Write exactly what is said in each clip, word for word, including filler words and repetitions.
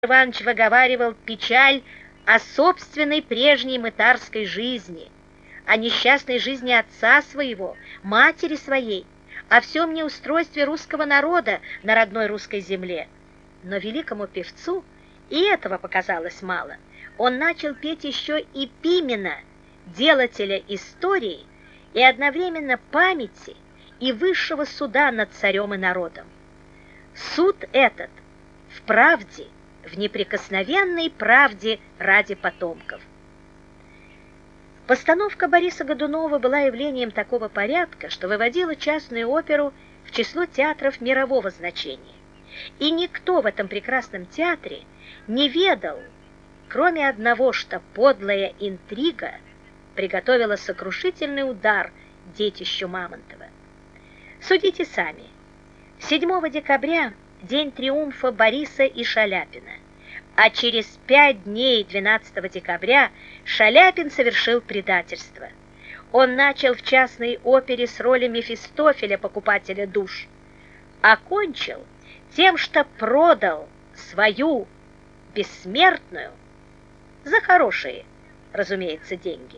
Иванович выговаривал печаль о собственной прежней мытарской жизни, о несчастной жизни отца своего, матери своей, о всем неустройстве русского народа на родной русской земле. Но великому певцу и этого показалось мало. Он начал петь еще и Пимена, делателя истории и одновременно памяти и высшего суда над царем и народом. Суд этот в правде, в неприкосновенной правде ради потомков. Постановка Бориса Годунова была явлением такого порядка, что выводила частную оперу в число театров мирового значения. И никто в этом прекрасном театре не ведал, кроме одного, что подлая интрига приготовила сокрушительный удар детищу Мамонтова. Судите сами. седьмого декабря день триумфа Бориса и Шаляпина, а через пять дней, двенадцатого декабря, Шаляпин совершил предательство. Он начал в частной опере с роли Мефистофеля, покупателя душ, окончил тем, что продал свою бессмертную за хорошие, разумеется, деньги.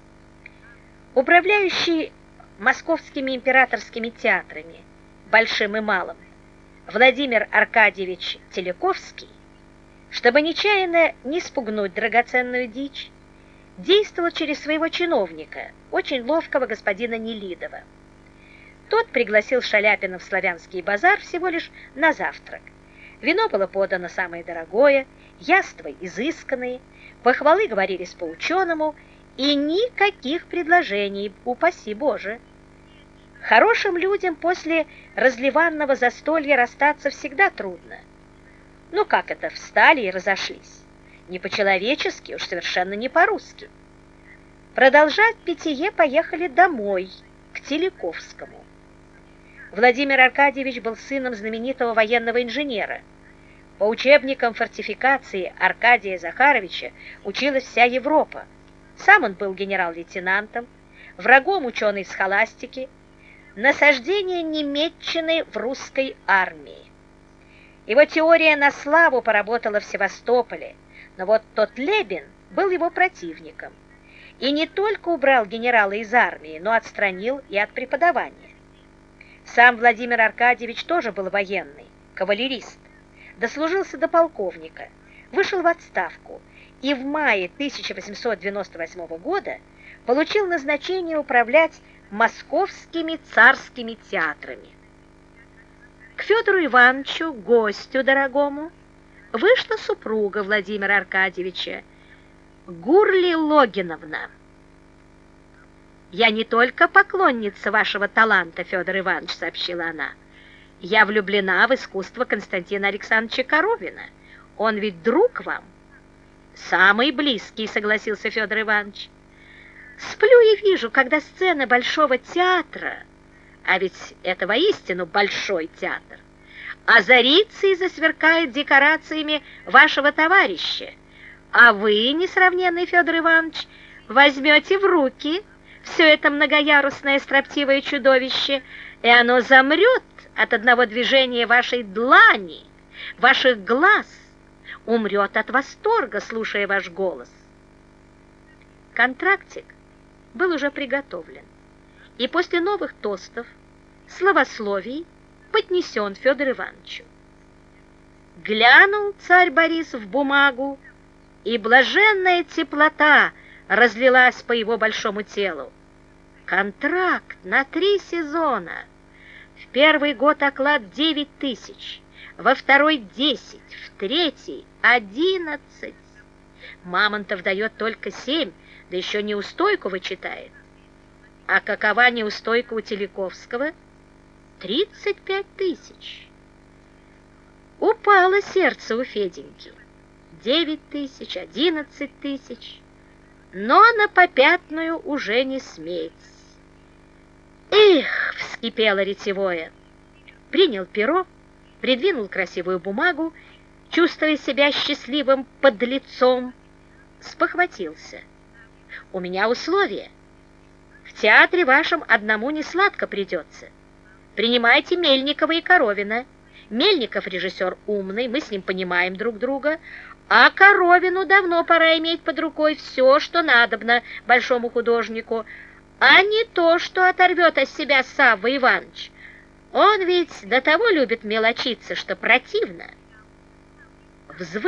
Управляющий московскими императорскими театрами, большим и малым, Владимир Аркадьевич Теляковский, чтобы нечаянно не спугнуть драгоценную дичь, действовал через своего чиновника, очень ловкого господина Нелидова. Тот пригласил Шаляпина в Славянский базар всего лишь на завтрак. Вино было подано самое дорогое, яства изысканные, похвалы говорились по-ученому, и никаких предложений, упаси Боже. Хорошим людям после разливанного застолья расстаться всегда трудно. Ну как это, встали и разошлись? Не по-человечески, уж совершенно не по-русски. Продолжать питье поехали домой, к Теляковскому. Владимир Аркадьевич был сыном знаменитого военного инженера. По учебникам фортификации Аркадия Захаровича училась вся Европа. Сам он был генерал-лейтенантом, врагом ученой схоластики, насаждение немеччины в русской армии. Его теория на славу поработала в Севастополе, но вот тот Лебен был его противником и не только убрал генерала из армии, но отстранил и от преподавания. Сам Владимир Аркадьевич тоже был военный, кавалерист, дослужился до полковника, вышел в отставку и в мае тысяча восемьсот девяносто восьмого года получил назначение управлять московскими царскими театрами. К Федору Ивановичу, гостю дорогому, вышла супруга Владимира Аркадьевича, Гурли Логиновна. «Я не только поклонница вашего таланта, Федор Иванович», — сообщила она. «Я влюблена в искусство Константина Александровича Коровина. Он ведь друг вам». «Самый близкий», — согласился Федор Иванович. «Сплю и вижу, когда сцена Большого театра, а ведь это воистину большой театр, озарится и засверкает декорациями вашего товарища, а вы, несравненный Федор Иванович, возьмете в руки все это многоярусное строптивое чудовище, и оно замрет от одного движения вашей длани, ваших глаз, умрет от восторга, слушая ваш голос». Контрактик был уже приготовлен, и после новых тостов, словословий поднесен Федору Ивановичу. Глянул царь Борис в бумагу, и блаженная теплота разлилась по его большому телу. Контракт на три сезона. В первый год оклад девять тысяч, во второй десять, в третий одиннадцать. Мамонтов дает только семь, да еще неустойку вычитает. А какова неустойка у Теляковского? тридцать пять тысяч. Упало сердце у Феденьки. девять тысяч, одиннадцать тысяч. Но на попятную уже не смеется. «Эх!» — вскипело ретевое. Принял перо, придвинул красивую бумагу, чувствуя себя счастливым подлецом, спохватился. «У меня условия. В театре вашем одному не сладко придется. Принимайте Мельникова и Коровина. Мельников режиссер умный, мы с ним понимаем друг друга, а Коровину давно пора иметь под рукой все, что надобно большому художнику, а не то, что оторвет от себя Савва Иванович. Он ведь до того любит мелочиться, что противно. Взвыл